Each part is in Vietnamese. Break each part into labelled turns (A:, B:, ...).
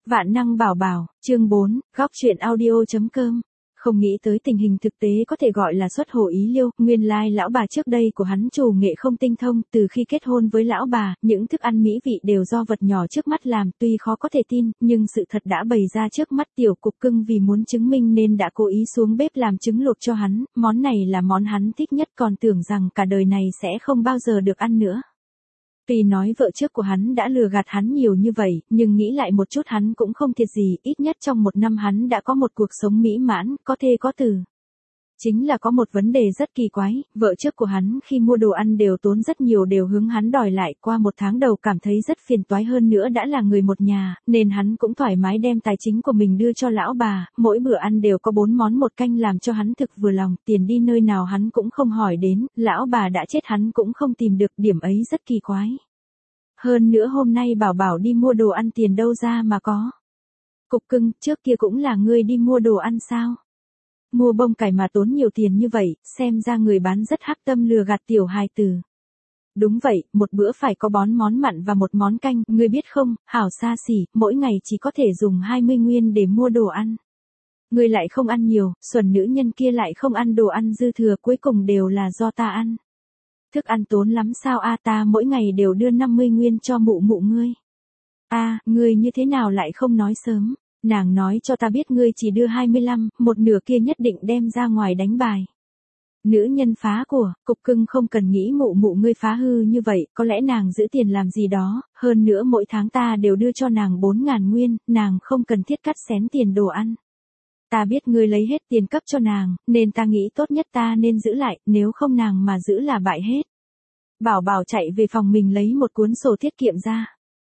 A: Vạn năng bảo bảo, chương 4, góc truyện audio.com. Không nghĩ tới tình hình thực tế có thể gọi là xuất hồ ý liêu, nguyên lai lão bà trước đây của hắn chủ nghệ không tinh thông, từ khi kết hôn với lão bà, những thức ăn mỹ vị đều do vật nhỏ trước mắt làm, tuy khó có thể tin, nhưng sự thật đã bày ra trước mắt. Tiểu cục cưng vì muốn chứng minh nên đã cố ý xuống bếp làm trứng luộc cho hắn, món này là món hắn thích nhất, còn tưởng rằng cả đời này sẽ không bao giờ được ăn nữa. Tuy nói vợ trước của hắn đã lừa gạt hắn nhiều như vậy, nhưng nghĩ lại một chút hắn cũng không thiệt gì, ít nhất trong một năm hắn đã có một cuộc sống mỹ mãn, có thê có tử. Chính là có một vấn đề rất kỳ quái, vợ trước của hắn khi mua đồ ăn đều tốn rất nhiều, đều hướng hắn đòi lại, qua một tháng đầu cảm thấy rất phiền toái, hơn nữa đã là người một nhà, nên hắn cũng thoải mái đem tài chính của mình đưa cho lão bà, mỗi bữa ăn đều có 4 món một canh làm cho hắn thực vừa lòng, tiền đi nơi nào hắn cũng không hỏi đến, lão bà đã chết hắn cũng không tìm được, điểm ấy rất kỳ quái. Hơn nữa hôm nay bảo bảo đi mua đồ ăn tiền đâu ra mà có. Cục cưng, trước kia cũng là ngươi đi mua đồ ăn sao? Mua bông cải mà tốn nhiều tiền như vậy, xem ra người bán rất hắc tâm lừa gạt tiểu hài tử. Đúng vậy, một bữa phải có 4 món mặn và 1 món canh, ngươi biết không, hảo xa xỉ, mỗi ngày chỉ có thể dùng 20 nguyên để mua đồ ăn. Ngươi lại không ăn nhiều, xuẩn nữ nhân kia lại không ăn đồ ăn dư thừa, cuối cùng đều là do ta ăn. Thức ăn tốn lắm sao a, ta mỗi ngày đều đưa 50 nguyên cho mụ mụ ngươi. A, ngươi như thế nào lại không nói sớm? Nàng nói cho ta biết ngươi chỉ đưa 25, một nửa kia nhất định đem ra ngoài đánh bài. Nữ nhân phá của, cục cưng không cần nghĩ mụ mụ ngươi phá hư như vậy, có lẽ nàng giữ tiền làm gì đó, hơn nữa mỗi tháng ta đều đưa cho nàng 4.000 nguyên, nàng không cần thiết cắt xén tiền đồ ăn. Ta biết ngươi lấy hết tiền cấp cho nàng, nên ta nghĩ tốt nhất ta nên giữ lại, nếu không nàng mà giữ là bại hết. Bảo bảo chạy về phòng mình lấy một cuốn sổ tiết kiệm ra.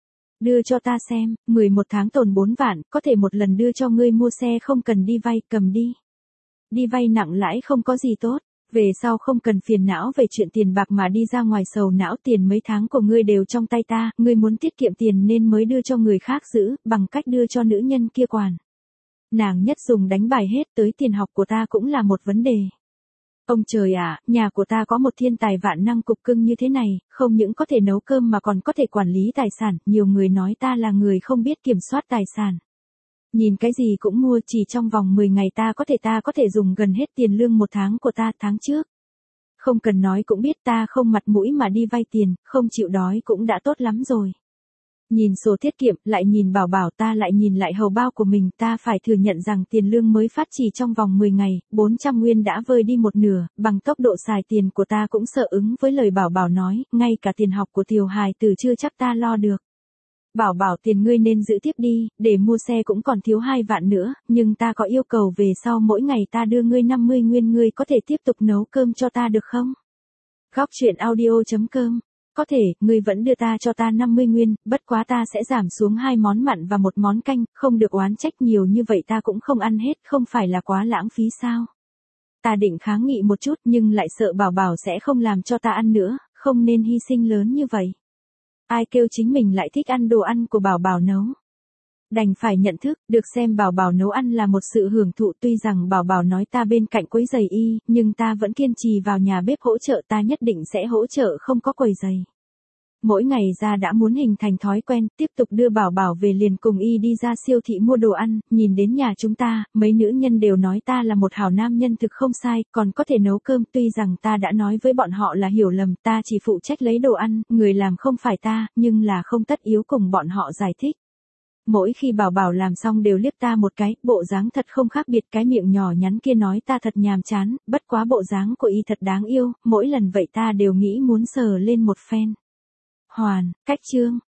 A: Đưa cho ta xem, 11 tháng tồn 4 vạn, có thể một lần đưa cho ngươi mua xe, không cần đi vay, cầm đi. Đi vay nặng lãi không có gì tốt, về sau không cần phiền não về chuyện tiền bạc mà đi ra ngoài sầu não, tiền mấy tháng của ngươi đều trong tay ta, ngươi muốn tiết kiệm tiền nên mới đưa cho người khác giữ, bằng cách đưa cho nữ nhân kia quản. Nàng nhất dùng đánh bài hết, tới tiền học của ta cũng là một vấn đề. Ông trời ạ, nhà của ta có một thiên tài vạn năng cục cưng như thế này, không những có thể nấu cơm mà còn có thể quản lý tài sản, nhiều người nói ta là người không biết kiểm soát tài sản. Nhìn cái gì cũng mua, chỉ trong vòng 10 ngày ta có thể dùng gần hết tiền lương một tháng của ta tháng trước. Không cần nói cũng biết ta không mặt mũi mà đi vay tiền, không chịu đói cũng đã tốt lắm rồi. Nhìn sổ tiết kiệm, lại nhìn bảo bảo, ta lại nhìn lại hầu bao của mình, ta phải thừa nhận rằng tiền lương mới phát chỉ trong vòng 10 ngày, 400 nguyên đã vơi đi một nửa, bằng tốc độ xài tiền của ta cũng sợ ứng với lời bảo bảo nói, ngay cả tiền học của tiểu hài tử chưa chắc ta lo được. Bảo bảo, tiền ngươi nên giữ tiếp đi, để mua xe cũng còn thiếu 2 vạn nữa, nhưng ta có yêu cầu về sau mỗi ngày ta đưa ngươi 50 nguyên, ngươi có thể tiếp tục nấu cơm cho ta được không? Góc truyện audio.com. Có thể, ngươi vẫn đưa ta cho ta 50 nguyên, bất quá ta sẽ giảm xuống 2 món mặn và 1 món canh, không được oán trách, nhiều như vậy ta cũng không ăn hết, không phải là quá lãng phí sao? Ta định kháng nghị một chút nhưng lại sợ bảo bảo sẽ không làm cho ta ăn nữa, không nên hy sinh lớn như vậy. Ai kêu chính mình lại thích ăn đồ ăn của bảo bảo nấu. Đành phải nhận thức, được xem bảo bảo nấu ăn là một sự hưởng thụ, tuy rằng bảo bảo nói ta bên cạnh quấy giày y, nhưng ta vẫn kiên trì vào nhà bếp hỗ trợ, ta nhất định sẽ hỗ trợ không có quấy giày. Mỗi ngày ra đã muốn hình thành thói quen, tiếp tục đưa bảo bảo về liền cùng y đi ra siêu thị mua đồ ăn, nhìn đến nhà chúng ta, mấy nữ nhân đều nói ta là một hảo nam nhân thực không sai, còn có thể nấu cơm, tuy rằng ta đã nói với bọn họ là hiểu lầm, ta chỉ phụ trách lấy đồ ăn, người làm không phải ta, nhưng là không tất yếu cùng bọn họ giải thích. Mỗi khi bảo bảo làm xong đều liếc ta một cái, bộ dáng thật không khác biệt, cái miệng nhỏ nhắn kia nói ta thật nhàm chán, bất quá bộ dáng của y thật đáng yêu, mỗi lần vậy ta đều nghĩ muốn sờ lên một phen. Hoàn, cách chương.